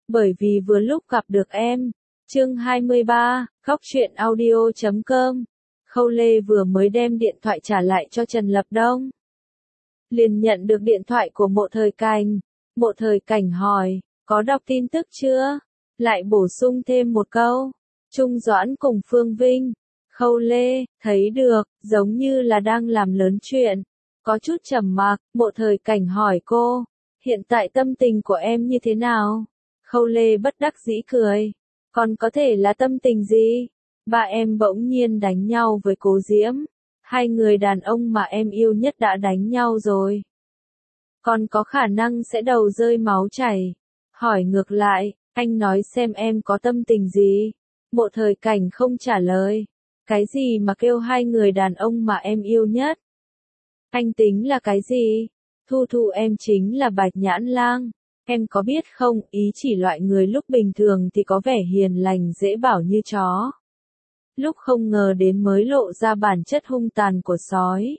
bởi vì vừa lúc gặp được em. Chương 23, Khóc Chuyện Audio.com. Khâu Lê vừa mới đem điện thoại trả lại cho Trần Lập Đông. Liền nhận được điện thoại của Mộ Thời Cảnh. Mộ Thời Cảnh hỏi, có đọc tin tức chưa? Lại bổ sung thêm một câu, Trung Doãn cùng Phương Vinh. Khâu Lê, thấy được, giống như là đang làm lớn chuyện. Có chút trầm mặc, Mộ Thời Cảnh hỏi cô, hiện tại tâm tình của em như thế nào? Khâu Lê bất đắc dĩ cười, còn có thể là tâm tình gì? Ba em bỗng nhiên đánh nhau với Cố Diễm. Hai người đàn ông mà em yêu nhất đã đánh nhau rồi. Còn có khả năng sẽ đầu rơi máu chảy. Hỏi ngược lại, anh nói xem em có tâm tình gì? Mộ Thời Cảnh không trả lời. Cái gì mà kêu hai người đàn ông mà em yêu nhất? Anh tính là cái gì? Thu Thu em chính là Bạch Nhãn Lang. Em có biết không, ý chỉ loại người lúc bình thường thì có vẻ hiền lành dễ bảo như chó. Lúc không ngờ đến mới lộ ra bản chất hung tàn của sói.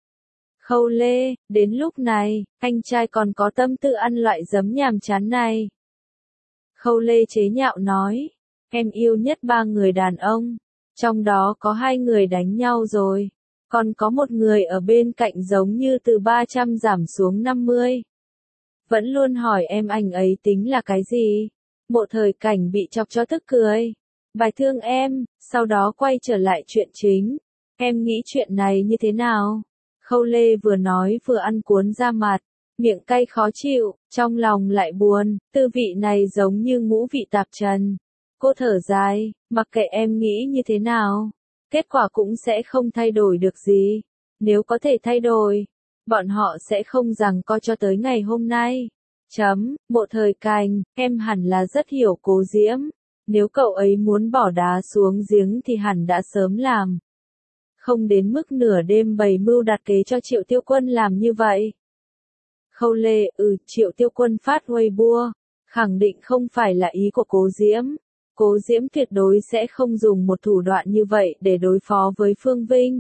Khâu Lê, đến lúc này, anh trai còn có tâm tư ăn loại giấm nhàm chán này. Khâu Lê chế nhạo nói, em yêu nhất ba người đàn ông, trong đó có hai người đánh nhau rồi, còn có một người ở bên cạnh giống như từ 300 giảm xuống 50. Vẫn luôn hỏi em anh ấy tính là cái gì? Mộ Thời Cảnh bị chọc cho tức cười. Bài thương em, sau đó quay trở lại chuyện chính. Em nghĩ chuyện này như thế nào? Khâu Lê vừa nói vừa ăn cuốn ra mặt, miệng cay khó chịu, trong lòng lại buồn, tư vị này giống như ngũ vị tạp trần. Cô thở dài, mặc kệ em nghĩ như thế nào, kết quả cũng sẽ không thay đổi được gì. Nếu có thể thay đổi, bọn họ sẽ không giằng co cho tới ngày hôm nay. Mộ Thời Cảnh, em hẳn là rất hiểu Cố Diễm. Nếu cậu ấy muốn bỏ đá xuống giếng thì hẳn đã sớm làm. Không đến mức nửa đêm bày mưu đặt kế cho Triệu Tiêu Quân làm như vậy. Khâu Lê, Triệu Tiêu Quân phát Weibo, khẳng định không phải là ý của Cố Diễm. Cố Diễm tuyệt đối sẽ không dùng một thủ đoạn như vậy để đối phó với Phương Vinh.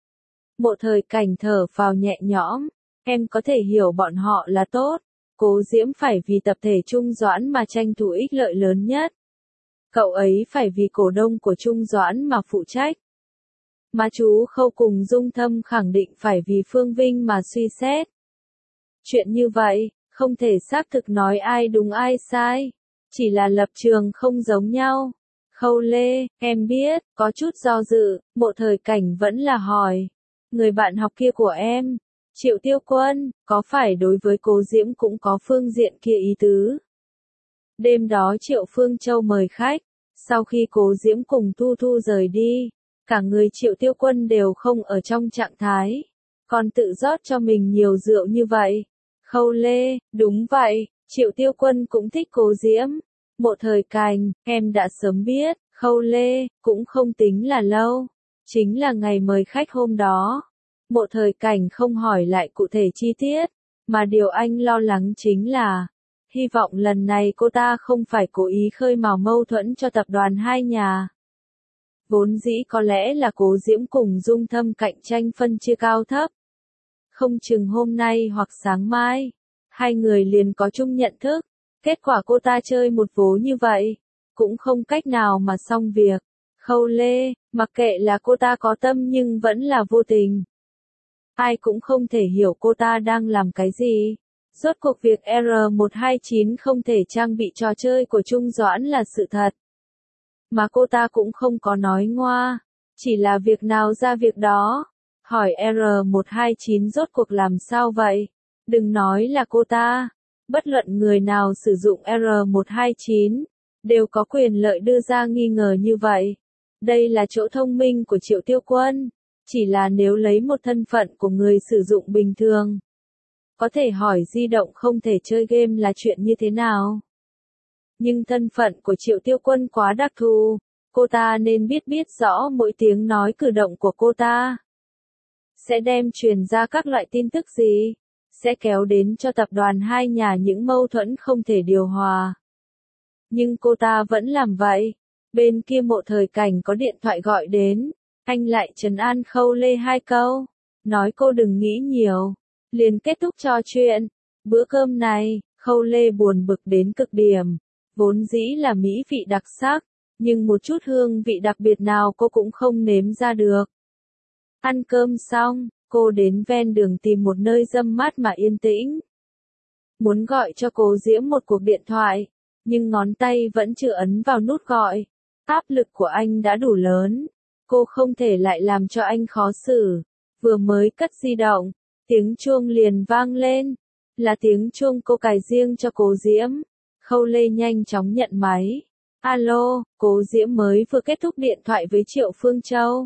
Mộ Thời Cảnh thở phào nhẹ nhõm, em có thể hiểu bọn họ là tốt. Cố Diễm phải vì tập thể Trung Doãn mà tranh thủ ích lợi lớn nhất. Cậu ấy phải vì cổ đông của Trung Doãn mà phụ trách. Mà chú Khâu cùng Dung Thâm khẳng định phải vì Phương Vinh mà suy xét. Chuyện như vậy, không thể xác thực nói ai đúng ai sai. Chỉ là lập trường không giống nhau. Khâu Lê, em biết, có chút do dự, Mộ Thời Cảnh vẫn là hỏi. Người bạn học kia của em, Triệu Tiêu Quân, có phải đối với Cố Diễm cũng có phương diện kia ý tứ? Đêm đó Triệu Phương Châu mời khách, sau khi Cố Diễm cùng Thu Thu rời đi, cả người Triệu Tiêu Quân đều không ở trong trạng thái, còn tự rót cho mình nhiều rượu như vậy. Khâu Lê, đúng vậy, Triệu Tiêu Quân cũng thích Cố Diễm. Mộ Thời Cảnh, em đã sớm biết. Khâu Lê, cũng không tính là lâu, chính là ngày mời khách hôm đó. Mộ Thời Cảnh không hỏi lại cụ thể chi tiết, mà điều anh lo lắng chính là, hy vọng lần này cô ta không phải cố ý khơi mào mâu thuẫn cho tập đoàn hai nhà. Vốn dĩ có lẽ là Cố Diễm cùng Dung Thâm cạnh tranh phân chia cao thấp. Không chừng hôm nay hoặc sáng mai, hai người liền có chung nhận thức. Kết quả cô ta chơi một vố như vậy, cũng không cách nào mà xong việc. Khâu Lê, mặc kệ là cô ta có tâm nhưng vẫn là vô tình. Ai cũng không thể hiểu cô ta đang làm cái gì. Rốt cuộc việc R129 không thể trang bị trò chơi của Trung Doãn là sự thật. Mà cô ta cũng không có nói ngoa, chỉ là việc nào ra việc đó. Hỏi R129 rốt cuộc làm sao vậy? Đừng nói là cô ta. Bất luận người nào sử dụng R129, đều có quyền lợi đưa ra nghi ngờ như vậy. Đây là chỗ thông minh của Triệu Tiêu Quân. Chỉ là nếu lấy một thân phận của người sử dụng bình thường, có thể hỏi di động không thể chơi game là chuyện như thế nào. Nhưng thân phận của Triệu Tiêu Quân quá đặc thù, cô ta nên biết rõ mỗi tiếng nói cử động của cô ta sẽ đem truyền ra các loại tin tức gì, sẽ kéo đến cho tập đoàn hai nhà những mâu thuẫn không thể điều hòa. Nhưng cô ta vẫn làm vậy. Bên kia Mộ Thời Cảnh có điện thoại gọi đến, anh lại trấn an Khâu Lê hai câu, nói cô đừng nghĩ nhiều, liền kết thúc trò chuyện. Bữa cơm này, Khâu Lê buồn bực đến cực điểm, Vốn dĩ là mỹ vị đặc sắc, nhưng một chút hương vị đặc biệt nào cô cũng không nếm ra được. Ăn cơm xong, cô đến ven đường tìm một nơi râm mát mà yên tĩnh. Muốn gọi cho Cố Diễm một cuộc điện thoại, nhưng ngón tay vẫn chưa ấn vào nút gọi. Áp lực của anh đã đủ lớn, cô không thể lại làm cho anh khó xử. Vừa mới cất di động, tiếng chuông liền vang lên. Là tiếng chuông cô cài riêng cho Cố Diễm. Khâu Lê nhanh chóng nhận máy. Alo, Cố Diễm mới vừa kết thúc điện thoại với Triệu Phương Châu.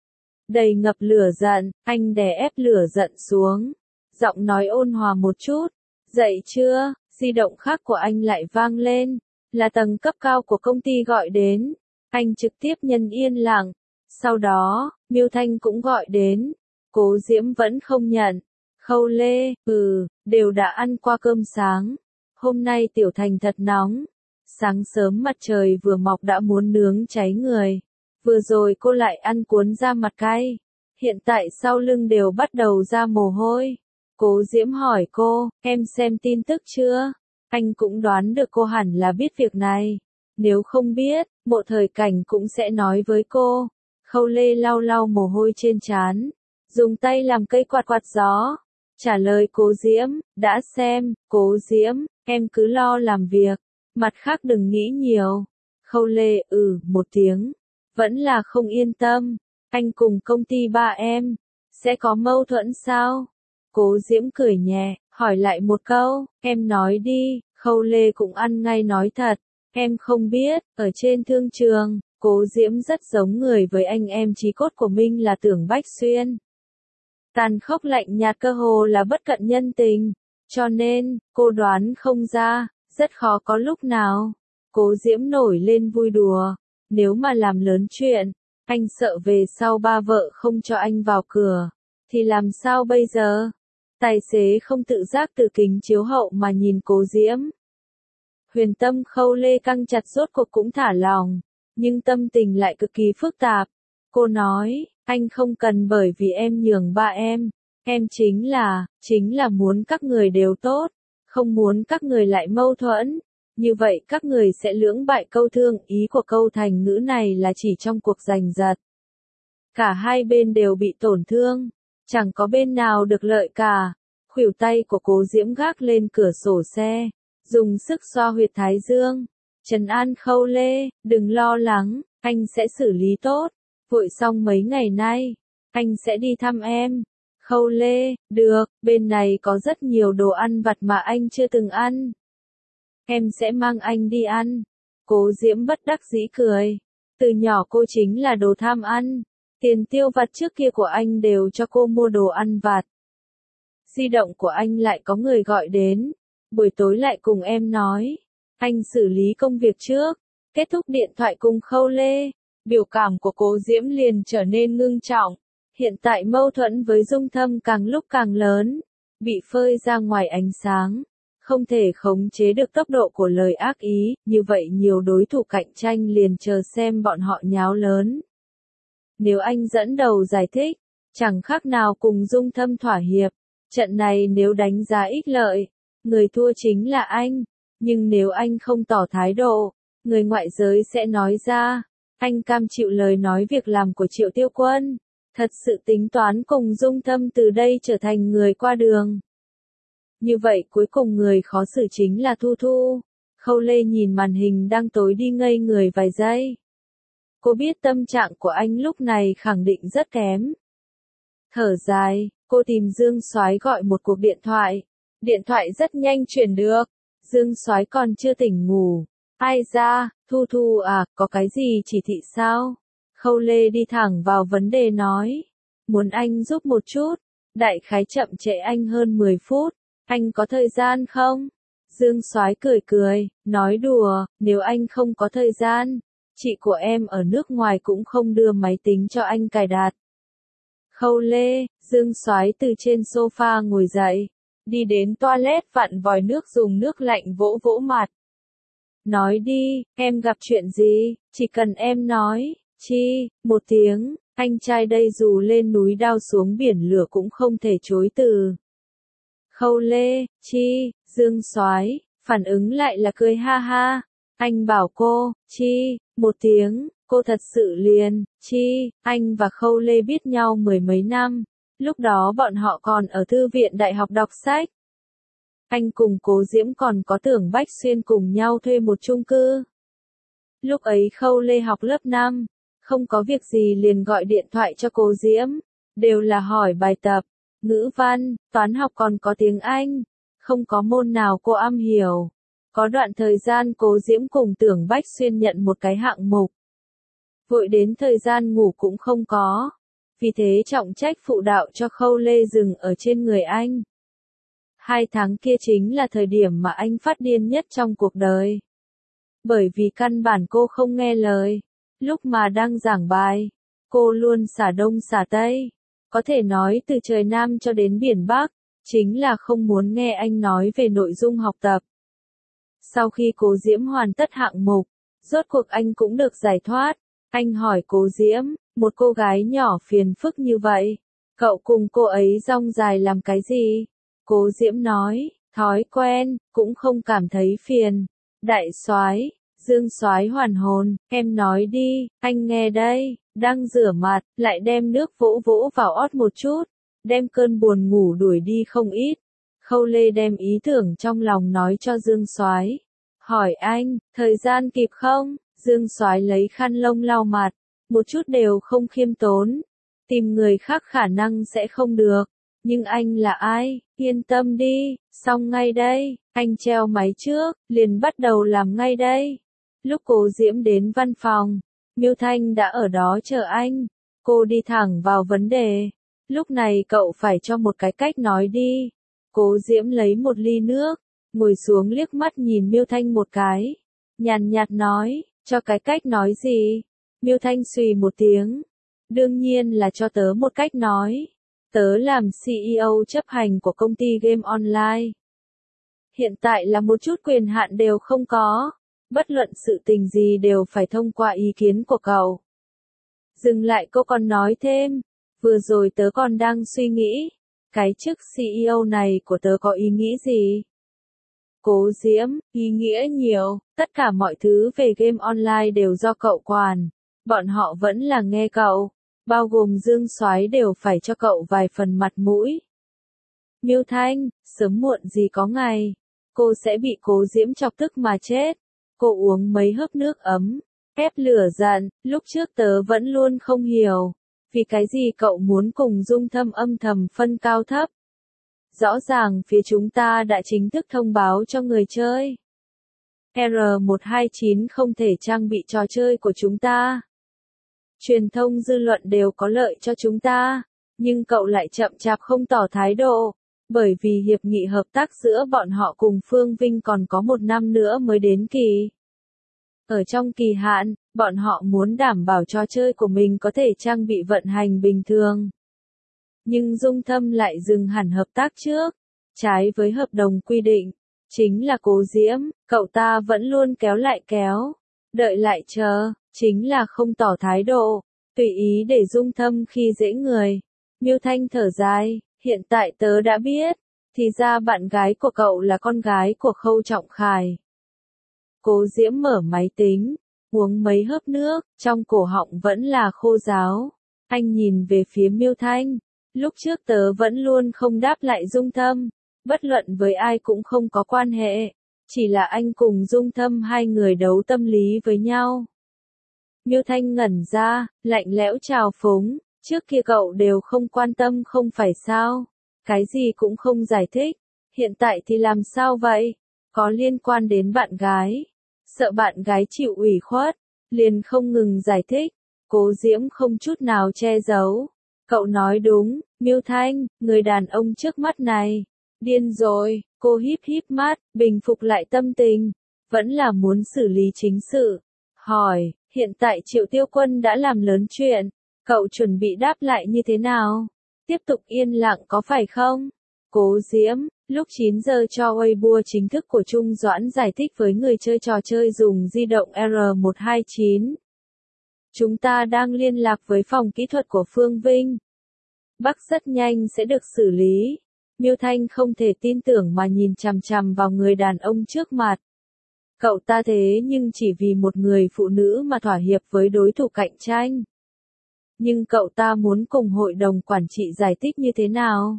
Đầy ngập lửa giận, anh đè ép lửa giận xuống. Giọng nói ôn hòa một chút. Dậy chưa? Di động khác của anh lại vang lên. Là tầng cấp cao của công ty gọi đến. Anh trực tiếp nhấn yên lặng. Sau đó, Miêu Thanh cũng gọi đến. Cố Diễm vẫn không nhận. Khâu Lê, đều đã ăn qua cơm sáng. Hôm nay Tiểu Thành thật nóng. Sáng sớm mặt trời vừa mọc đã muốn nướng cháy người. Vừa rồi cô lại ăn cuốn da mặt cay. Hiện tại sau lưng đều bắt đầu ra mồ hôi. Cố Diễm hỏi cô, em xem tin tức chưa? Anh cũng đoán được cô hẳn là biết việc này. Nếu không biết, Mộ Thời Cảnh cũng sẽ nói với cô. Khâu Lê lau lau mồ hôi trên trán, dùng tay làm cây quạt quạt gió. Trả lời Cố Diễm, đã xem, Cố Diễm, em cứ lo làm việc, mặt khác đừng nghĩ nhiều. Khâu Lê, một tiếng, vẫn là không yên tâm. Anh cùng công ty ba em, sẽ có mâu thuẫn sao? Cố Diễm cười nhẹ, hỏi lại một câu, em nói đi. Khâu Lê cũng ăn ngay nói thật, em không biết. Ở trên thương trường, Cố Diễm rất giống người với anh em chí cốt của Minh là Tưởng Bách Xuyên. Tàn khốc lạnh nhạt cơ hồ là bất cận nhân tình, cho nên, cô đoán không ra, rất khó có lúc nào. Cố Diễm nổi lên vui đùa, nếu mà làm lớn chuyện, anh sợ về sau ba vợ không cho anh vào cửa, thì làm sao bây giờ? Tài xế không tự giác từ kính chiếu hậu mà nhìn Cố Diễm. Huyền tâm Khâu Lê căng chặt rốt cuộc cũng thả lòng, nhưng tâm tình lại cực kỳ phức tạp. Cô nói, anh không cần bởi vì em nhường ba em chính là muốn các người đều tốt, không muốn các người lại mâu thuẫn. Như vậy các người sẽ lưỡng bại câu thương, ý của câu thành ngữ này là chỉ trong cuộc giành giật. Cả hai bên đều bị tổn thương, chẳng có bên nào được lợi cả. Khuỷu tay của Cố Diễm gác lên cửa sổ xe, dùng sức xoa huyệt thái dương. Trấn an Khâu Lê, đừng lo lắng, anh sẽ xử lý tốt. Vội xong mấy ngày nay, anh sẽ đi thăm em. Khâu Lê, được, bên này có rất nhiều đồ ăn vặt mà anh chưa từng ăn. Em sẽ mang anh đi ăn. Cố Diễm bất đắc dĩ cười. Từ nhỏ cô chính là đồ tham ăn. Tiền tiêu vặt trước kia của anh đều cho cô mua đồ ăn vặt. Di động của anh lại có người gọi đến. Buổi tối lại cùng em nói. Anh xử lý công việc trước. Kết thúc điện thoại cùng Khâu Lê. Biểu cảm của Cố Diễm liền trở nên ngưng trọng. Hiện tại mâu thuẫn với Dung Thâm càng lúc càng lớn. Bị phơi ra ngoài ánh sáng. Không thể khống chế được tốc độ của lời ác ý, như vậy nhiều đối thủ cạnh tranh liền chờ xem bọn họ nháo lớn. Nếu anh dẫn đầu giải thích, chẳng khác nào cùng Dung Thâm thỏa hiệp. Trận này nếu đánh giá ích lợi, người thua chính là anh. Nhưng nếu anh không tỏ thái độ, người ngoại giới sẽ nói ra, anh cam chịu lời nói việc làm của Triệu Tiêu Quân. Thật sự tính toán cùng Dung Thâm từ đây trở thành người qua đường. Như vậy cuối cùng người khó xử chính là Thu Thu. Khâu Lê nhìn màn hình đang tối đi ngây người vài giây. Cô biết tâm trạng của anh lúc này khẳng định rất kém. Thở dài, cô tìm Dương Soái gọi một cuộc điện thoại. Điện thoại rất nhanh chuyển được. Dương Soái còn chưa tỉnh ngủ. Ai ra, Thu Thu à, có cái gì chỉ thị sao? Khâu Lê đi thẳng vào vấn đề nói. Muốn anh giúp một chút. Đại khái chậm trễ anh hơn 10 phút. Anh có thời gian không? Dương Soái cười cười, nói đùa, nếu anh không có thời gian, chị của em ở nước ngoài cũng không đưa máy tính cho anh cài đặt. Khâu Lê, Dương Soái từ trên sofa ngồi dậy, đi đến toilet vặn vòi nước dùng nước lạnh vỗ vỗ mặt. Nói đi, em gặp chuyện gì, chỉ cần em nói, một tiếng, anh trai đây dù lên núi đao xuống biển lửa cũng không thể chối từ. Khâu Lê, Dương Soái, phản ứng lại là cười ha ha. Anh bảo cô, chi, một tiếng, cô thật sự liền, chi, anh và Khâu Lê biết nhau mười mấy năm, lúc đó bọn họ còn ở thư viện đại học đọc sách. Anh cùng Cố Diễm còn có Tưởng Bách Xuyên cùng nhau thuê một chung cư. Lúc ấy Khâu Lê học lớp 5, không có việc gì liền gọi điện thoại cho Cố Diễm, đều là hỏi bài tập, ngữ văn, toán học còn có tiếng Anh, không có môn nào cô am hiểu. Có đoạn thời gian Cố Diễm cùng Tưởng Bách Xuyên nhận một cái hạng mục. Vội đến thời gian ngủ cũng không có, vì thế trọng trách phụ đạo cho Khâu Lê dừng ở trên người anh. 2 tháng kia chính là thời điểm mà anh phát điên nhất trong cuộc đời. Bởi vì căn bản cô không nghe lời. Lúc mà đang giảng bài, cô luôn xả đông xả tây. Có thể nói từ trời Nam cho đến biển Bắc, chính là không muốn nghe anh nói về nội dung học tập. Sau khi Cố Diễm hoàn tất hạng mục, rốt cuộc anh cũng được giải thoát. Anh hỏi Cố Diễm, một cô gái nhỏ phiền phức như vậy, cậu cùng cô ấy rong dài làm cái gì? Cố Diễm nói, thói quen, cũng không cảm thấy phiền. Đại soái, Dương soái hoàn hồn, em nói đi, anh nghe đây, đang rửa mặt, lại đem nước vỗ vỗ vào ót một chút, đem cơn buồn ngủ đuổi đi không ít. Khâu Lê đem ý tưởng trong lòng nói cho Dương soái. Hỏi anh, thời gian kịp không? Dương soái lấy khăn lông lau mặt, một chút đều không khiêm tốn. Tìm người khác khả năng sẽ không được. Nhưng anh là ai? Yên tâm đi, xong ngay đây, anh treo máy trước, liền bắt đầu làm ngay đây. Lúc Cố Diễm đến văn phòng, Miêu Thanh đã ở đó chờ anh. Cô đi thẳng vào vấn đề. Lúc này cậu phải cho một cái cách nói đi. Cố Diễm lấy một ly nước, ngồi xuống liếc mắt nhìn Miêu Thanh một cái. Nhàn nhạt nói, cho cái cách nói gì? Miêu Thanh xùy một tiếng. Đương nhiên là cho tớ một cách nói. Tớ làm CEO chấp hành của công ty game online. Hiện tại là một chút quyền hạn đều không có. Bất luận sự tình gì đều phải thông qua ý kiến của cậu. Dừng lại cô còn nói thêm. Vừa rồi tớ còn đang suy nghĩ. Cái chức CEO này của tớ có ý nghĩ gì? Cố Diễm, ý nghĩa nhiều. Tất cả mọi thứ về game online đều do cậu quản. Bọn họ vẫn là nghe cậu. Bao gồm Dương soái đều phải cho cậu vài phần mặt mũi. Miêu Thanh, sớm muộn gì có ngày, cô sẽ bị Cố Diễm chọc tức mà chết. Cô uống mấy hớp nước ấm, ép lửa giận, lúc trước tớ vẫn luôn không hiểu, vì cái gì cậu muốn cùng Dung Thâm âm thầm phân cao thấp. Rõ ràng phía chúng ta đã chính thức thông báo cho người chơi. R129 không thể trang bị trò chơi của chúng ta. Truyền thông dư luận đều có lợi cho chúng ta, nhưng cậu lại chậm chạp không tỏ thái độ, bởi vì hiệp nghị hợp tác giữa bọn họ cùng Phương Vinh còn có 1 năm nữa mới đến kỳ. Ở trong kỳ hạn, bọn họ muốn đảm bảo trò chơi của mình có thể trang bị vận hành bình thường. Nhưng Dung Thâm lại dừng hẳn hợp tác trước, trái với hợp đồng quy định. Chính là Cố Diễm, cậu ta vẫn luôn kéo lại kéo, đợi lại chờ. Chính là không tỏ thái độ, tùy ý để Dung Thâm khi dễ người. Miêu Thanh thở dài, hiện tại tớ đã biết, thì ra bạn gái của cậu là con gái của Khâu Trọng Khải. Cố Diễm mở máy tính, uống mấy hớp nước, trong cổ họng vẫn là khô ráo. Anh nhìn về phía Miêu Thanh, lúc trước tớ vẫn luôn không đáp lại Dung Thâm, bất luận với ai cũng không có quan hệ, chỉ là anh cùng Dung Thâm hai người đấu tâm lý với nhau. Miêu Thanh ngẩn ra, lạnh lẽo trào phúng, trước kia cậu đều không quan tâm không phải sao, cái gì cũng không giải thích, hiện tại thì làm sao vậy, có liên quan đến bạn gái, sợ bạn gái chịu ủy khuất, liền không ngừng giải thích, Cố Diễm không chút nào che giấu, cậu nói đúng, Miêu Thanh, người đàn ông trước mắt này, điên rồi, cô híp híp mắt, bình phục lại tâm tình, vẫn là muốn xử lý chính sự, hỏi. Hiện tại Triệu Tiêu Quân đã làm lớn chuyện, cậu chuẩn bị đáp lại như thế nào? Tiếp tục yên lặng có phải không? Cố Diễm, lúc 9 giờ cho Weibo chính thức của Trung Doãn giải thích với người chơi trò chơi dùng di động R129. Chúng ta đang liên lạc với phòng kỹ thuật của Phương Vinh. Bắc rất nhanh sẽ được xử lý. Miêu Thanh không thể tin tưởng mà nhìn chằm chằm vào người đàn ông trước mặt. Cậu ta thế nhưng chỉ vì một người phụ nữ mà thỏa hiệp với đối thủ cạnh tranh. Nhưng cậu ta muốn cùng hội đồng quản trị giải thích như thế nào?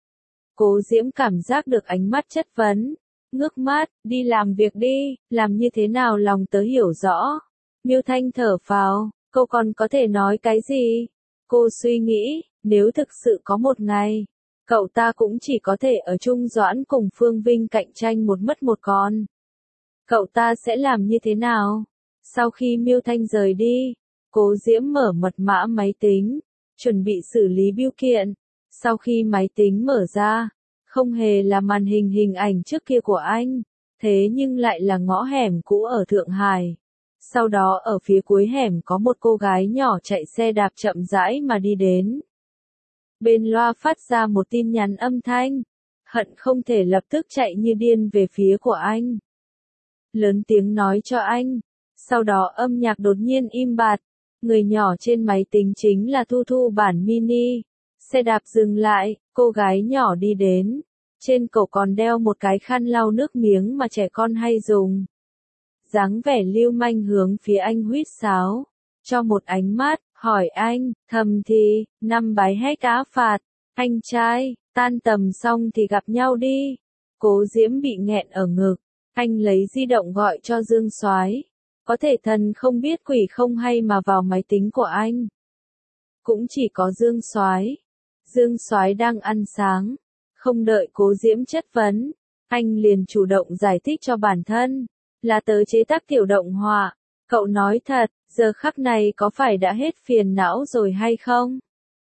Cố Diễm cảm giác được ánh mắt chất vấn. Ngước mắt, đi làm việc đi, làm như thế nào lòng tớ hiểu rõ. Miêu Thanh thở phào, cô còn có thể nói cái gì? Cô suy nghĩ, nếu thực sự có một ngày, cậu ta cũng chỉ có thể ở chung Doãn cùng Phương Vinh cạnh tranh một mất một còn. Cậu ta sẽ làm như thế nào? Sau khi Miêu Thanh rời đi, Cố Diễm mở mật mã máy tính, chuẩn bị xử lý bưu kiện. Sau khi máy tính mở ra, không hề là màn hình hình ảnh trước kia của anh, thế nhưng lại là ngõ hẻm cũ ở Thượng Hải. Sau đó ở phía cuối hẻm có một cô gái nhỏ chạy xe đạp chậm rãi mà đi đến. Bên loa phát ra một tin nhắn âm thanh, hận không thể lập tức chạy như điên về phía của anh. Lớn tiếng nói cho anh, sau đó âm nhạc đột nhiên im bặt, người nhỏ trên máy tính chính là Thu Thu bản mini. Xe đạp dừng lại, cô gái nhỏ đi đến, trên cổ còn đeo một cái khăn lau nước miếng mà trẻ con hay dùng. Dáng vẻ lưu manh hướng phía anh huýt sáo, cho một ánh mắt, hỏi anh, thầm thì, 5 bài hát cá phạt, anh trai, tan tầm xong thì gặp nhau đi. Cố Diễm bị nghẹn ở ngực, anh lấy di động gọi cho Dương Soái, có thể thần không biết quỷ không hay mà vào máy tính của anh. Cũng chỉ có Dương Soái. Dương Soái đang ăn sáng, không đợi Cố Diễm chất vấn, anh liền chủ động giải thích cho bản thân, là tớ chế tác tiểu động họa. Cậu nói thật, giờ khắc này có phải đã hết phiền não rồi hay không?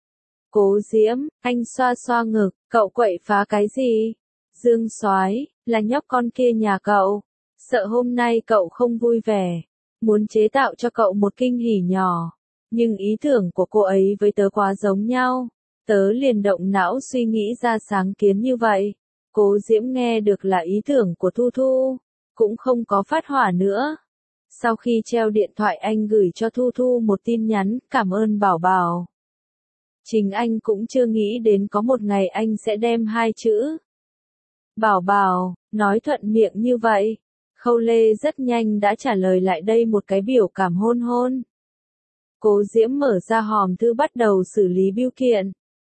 Cố Diễm, anh xoa xoa ngực, cậu quậy phá cái gì? Dương Soái, là nhóc con kia nhà cậu, sợ hôm nay cậu không vui vẻ, muốn chế tạo cho cậu một kinh hỉ nhỏ, nhưng ý tưởng của cô ấy với tớ quá giống nhau, tớ liền động não suy nghĩ ra sáng kiến như vậy. Cố Diễm nghe được là ý tưởng của Thu Thu, cũng không có phát hỏa nữa. Sau khi treo điện thoại anh gửi cho Thu Thu một tin nhắn, cảm ơn Bảo Bảo. Chính anh cũng chưa nghĩ đến có một ngày anh sẽ đem 2 chữ Bảo Bảo, nói thuận miệng như vậy. Khâu Lê rất nhanh đã trả lời lại đây một cái biểu cảm hôn hôn. Cố Diễm mở ra hòm thư bắt đầu xử lý bưu kiện.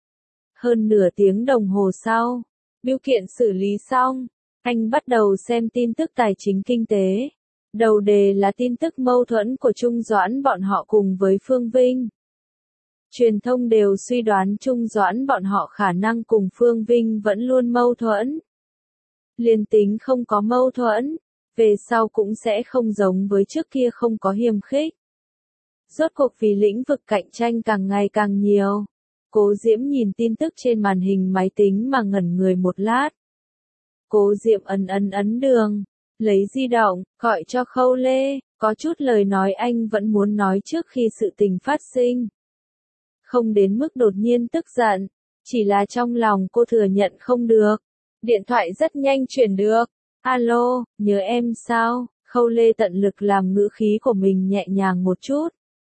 Hơn nửa tiếng đồng hồ sau, bưu kiện xử lý xong, anh bắt đầu xem tin tức tài chính kinh tế. Đầu đề là tin tức mâu thuẫn của Trung Doãn bọn họ cùng với Phương Vinh. Truyền thông đều suy đoán Trung Doãn bọn họ khả năng cùng Phương Vinh vẫn luôn mâu thuẫn. Liên tính không có mâu thuẫn, về sau cũng sẽ không giống với trước kia không có hiềm khích. Rốt cuộc vì lĩnh vực cạnh tranh càng ngày càng nhiều. Cố Diễm nhìn tin tức trên màn hình máy tính mà ngẩn người một lát. Cố Diễm ấn đường, lấy di động, gọi cho Khâu Lê, có chút lời nói anh vẫn muốn nói trước khi sự tình phát sinh. Không đến mức đột nhiên tức giận, chỉ là trong lòng cô thừa nhận không được. Điện thoại rất nhanh chuyển được. Alo, nhớ em sao? Khâu Lê tận lực làm ngữ khí của mình nhẹ nhàng một chút.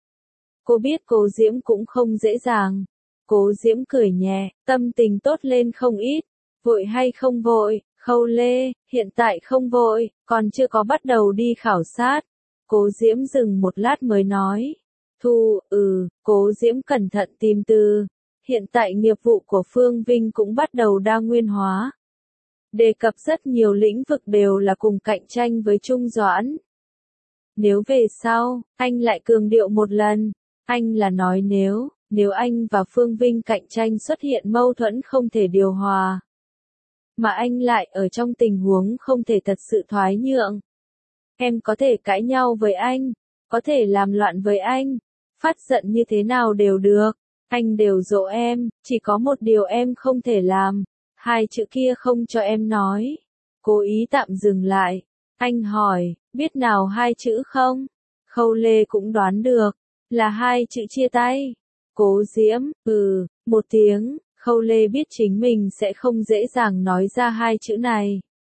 Cô biết Cố Diễm cũng không dễ dàng. Cố Diễm cười nhẹ, tâm tình tốt lên không ít. Vội hay không vội? Khâu Lê, hiện tại không vội, còn chưa có bắt đầu đi khảo sát. Cố Diễm dừng một lát mới nói. Thu, Cố Diễm cẩn thận tìm từ. Hiện tại nghiệp vụ của Phương Vinh cũng bắt đầu đa nguyên hóa. Đề cập rất nhiều lĩnh vực đều là cùng cạnh tranh với Trung Doãn. Nếu về sau, anh lại cường điệu một lần, anh là nói nếu anh và Phương Vinh cạnh tranh xuất hiện mâu thuẫn không thể điều hòa. Mà anh lại ở trong tình huống không thể thật sự thoái nhượng. Em có thể cãi nhau với anh, có thể làm loạn với anh, phát giận như thế nào đều được, anh đều dỗ em, chỉ có một điều em không thể làm. 2 chữ kia không cho em nói. Cố ý tạm dừng lại. Anh hỏi, biết nào 2 chữ không? Khâu Lê cũng đoán được, là 2 chữ chia tay. Cố Diễm, một tiếng, Khâu Lê biết chính mình sẽ không dễ dàng nói ra 2 chữ này.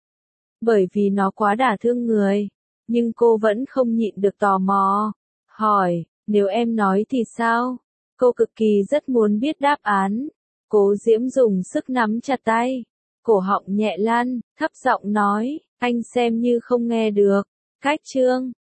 Bởi vì nó quá đả thương người. Nhưng cô vẫn không nhịn được tò mò. Hỏi, nếu em nói thì sao? Cô cực kỳ rất muốn biết đáp án. Cố Diễm dùng sức nắm chặt tay, cổ họng nhẹ lăn, thấp giọng nói, anh xem như không nghe được. Cách chương